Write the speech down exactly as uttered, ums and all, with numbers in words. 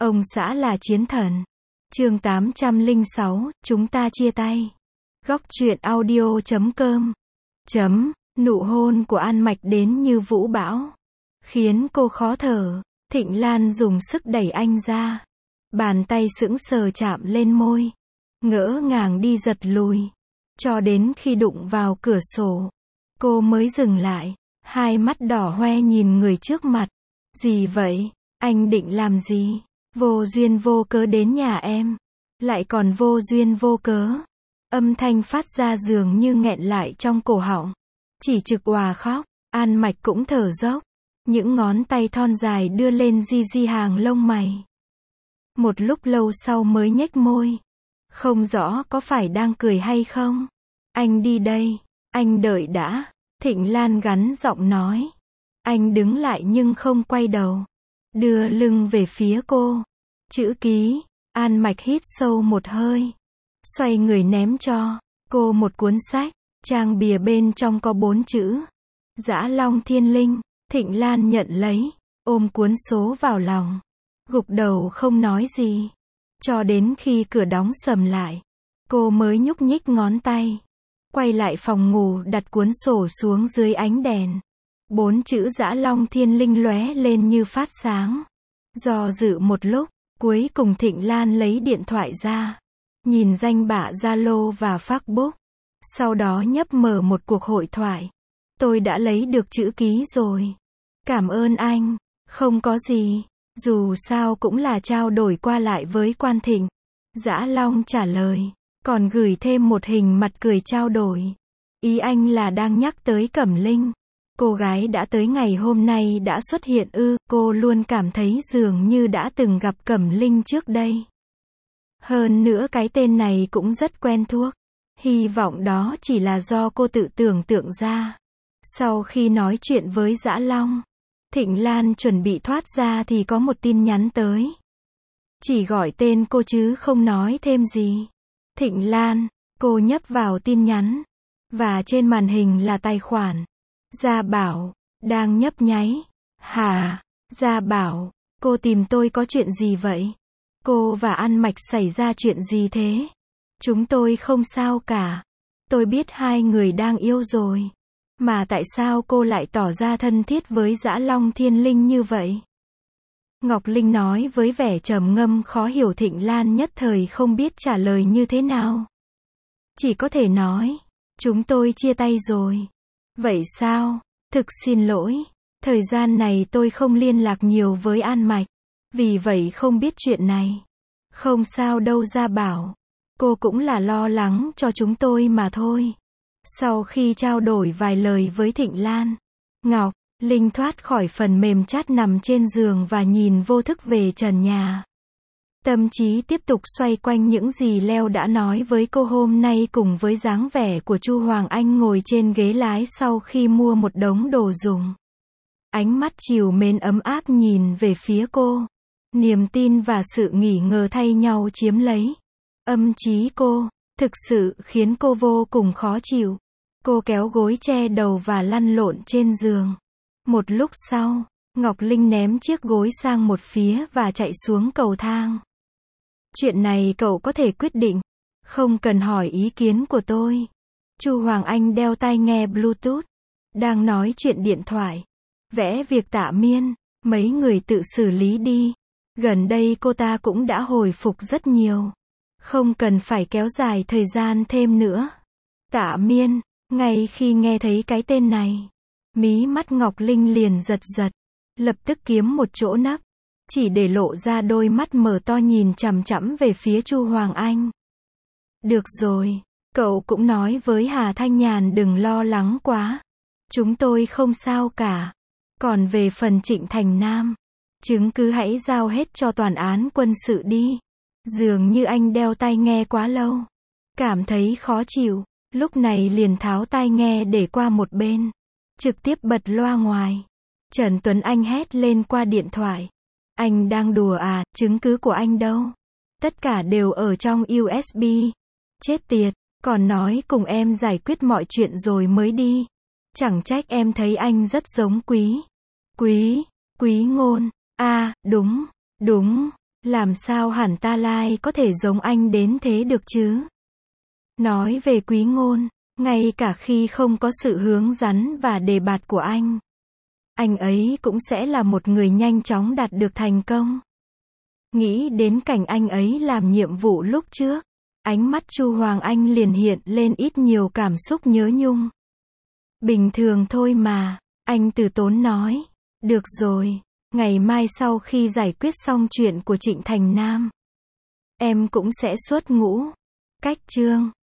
Ông xã là chiến thần. Chương tám trăm lẻ sáu, chúng ta chia tay. Góc truyện audio chấm com. Chấm, nụ hôn của An Mạch đến như vũ bão, khiến cô khó thở. Thịnh Lan dùng sức đẩy anh ra. Bàn tay sững sờ chạm lên môi. Ngỡ ngàng đi giật lùi. Cho đến khi đụng vào cửa sổ, cô mới dừng lại. Hai mắt đỏ hoe nhìn người trước mặt. Gì vậy? Anh định làm gì? Vô duyên vô cớ đến nhà em. Lại còn vô duyên vô cớ. Âm thanh phát ra dường như nghẹn lại trong cổ họng. Chỉ trực òa khóc. An Mạch cũng thở dốc. Những ngón tay thon dài đưa lên di di hàng lông mày. Một lúc lâu sau mới nhếch môi. Không rõ có phải đang cười hay không. Anh đi đây. Anh đợi đã. Thịnh Lan gắn giọng nói. Anh đứng lại nhưng không quay đầu. Đưa lưng về phía cô. Chữ ký. An Mạch hít sâu một hơi. Xoay người ném cho cô một cuốn sách. Trang bìa bên trong có bốn chữ. Dã Long Thiên Linh. Thịnh Lan nhận lấy. Ôm cuốn số vào lòng. Gục đầu không nói gì. Cho đến khi cửa đóng sầm lại. Cô mới nhúc nhích ngón tay. Quay lại phòng ngủ đặt cuốn sổ xuống dưới ánh đèn. Bốn chữ Dã Long Thiên Linh lóe lên như phát sáng. Do dự một lúc, cuối cùng Thịnh Lan lấy điện thoại ra. Nhìn danh bạ Zalo và Facebook. Sau đó nhấp mở một cuộc hội thoại. Tôi đã lấy được chữ ký rồi. Cảm ơn anh. Không có gì. Dù sao cũng là trao đổi qua lại với Quan Thịnh. Dã Long trả lời. Còn gửi thêm một hình mặt cười trao đổi. Ý anh là đang nhắc tới Cẩm Linh. Cô gái đã tới ngày hôm nay đã xuất hiện ư. Cô luôn cảm thấy dường như đã từng gặp Cẩm Linh trước đây. Hơn nữa cái tên này cũng rất quen thuộc. Hy vọng đó chỉ là do cô tự tưởng tượng ra. Sau khi nói chuyện với Dã Long, Thịnh Lan chuẩn bị thoát ra thì có một tin nhắn tới. Chỉ gọi tên cô chứ không nói thêm gì. Thịnh Lan, cô nhấp vào tin nhắn. Và trên màn hình là tài khoản. Gia Bảo, đang nhấp nháy. Hả? Gia Bảo, cô tìm tôi có chuyện gì vậy? Cô và An Mạch xảy ra chuyện gì thế? Chúng tôi không sao cả. Tôi biết hai người đang yêu rồi. Mà tại sao cô lại tỏ ra thân thiết với Dã Long Thiên Linh như vậy? Ngọc Linh nói với vẻ trầm ngâm khó hiểu. Thịnh Lan nhất thời không biết trả lời như thế nào. Chỉ có thể nói, chúng tôi chia tay rồi. Vậy sao? Thực xin lỗi. Thời gian này tôi không liên lạc nhiều với An Mạch. Vì vậy không biết chuyện này. Không sao đâu Gia Bảo. Cô cũng là lo lắng cho chúng tôi mà thôi. Sau khi trao đổi vài lời với Thịnh Lan, Ngọc Linh thoát khỏi phần mềm chat nằm trên giường và nhìn vô thức về trần nhà. Tâm trí tiếp tục xoay quanh những gì Leo đã nói với cô hôm nay cùng với dáng vẻ của Chu Hoàng Anh ngồi trên ghế lái sau khi mua một đống đồ dùng. Ánh mắt trìu mến ấm áp nhìn về phía cô. Niềm tin và sự nghỉ ngờ thay nhau chiếm lấy. Âm trí cô, thực sự khiến cô vô cùng khó chịu. Cô kéo gối che đầu và lăn lộn trên giường. Một lúc sau, Ngọc Linh ném chiếc gối sang một phía và chạy xuống cầu thang. Chuyện này cậu có thể quyết định. Không cần hỏi ý kiến của tôi. Chu Hoàng Anh đeo tai nghe Bluetooth. Đang nói chuyện điện thoại. Vẽ việc Tạ Miên. Mấy người tự xử lý đi. Gần đây cô ta cũng đã hồi phục rất nhiều. Không cần phải kéo dài thời gian thêm nữa. Tạ Miên. Ngay khi nghe thấy cái tên này, mí mắt Ngọc Linh liền giật giật. Lập tức kiếm một chỗ nấp. Chỉ để lộ ra đôi mắt mở to nhìn chằm chằm về phía Chu Hoàng Anh. Được rồi. Cậu cũng nói với Hà Thanh Nhàn đừng lo lắng quá. Chúng tôi không sao cả. Còn về phần Trịnh Thành Nam, chứng cứ hãy giao hết cho tòa án quân sự đi. Dường như anh đeo tai nghe quá lâu. Cảm thấy khó chịu. Lúc này liền tháo tai nghe để qua một bên. Trực tiếp bật loa ngoài. Trần Tuấn Anh hét lên qua điện thoại. Anh đang đùa à, chứng cứ của anh đâu? Tất cả đều ở trong u ét bê. Chết tiệt, còn nói cùng em giải quyết mọi chuyện rồi mới đi. Chẳng trách em thấy anh rất giống Quý. Quý, Quý Ngôn. À, đúng, đúng. Làm sao hẳn ta lai có thể giống anh đến thế được chứ? Nói về Quý Ngôn, ngay cả khi không có sự hướng dẫn và đề bạt của anh, anh ấy cũng sẽ là một người nhanh chóng đạt được thành công. Nghĩ đến cảnh anh ấy làm nhiệm vụ lúc trước, ánh mắt Chu Hoàng Anh liền hiện lên ít nhiều cảm xúc nhớ nhung. Bình thường thôi mà, anh từ tốn nói. Được rồi, ngày mai sau khi giải quyết xong chuyện của Trịnh Thành Nam, em cũng sẽ xuất ngũ. Cách chương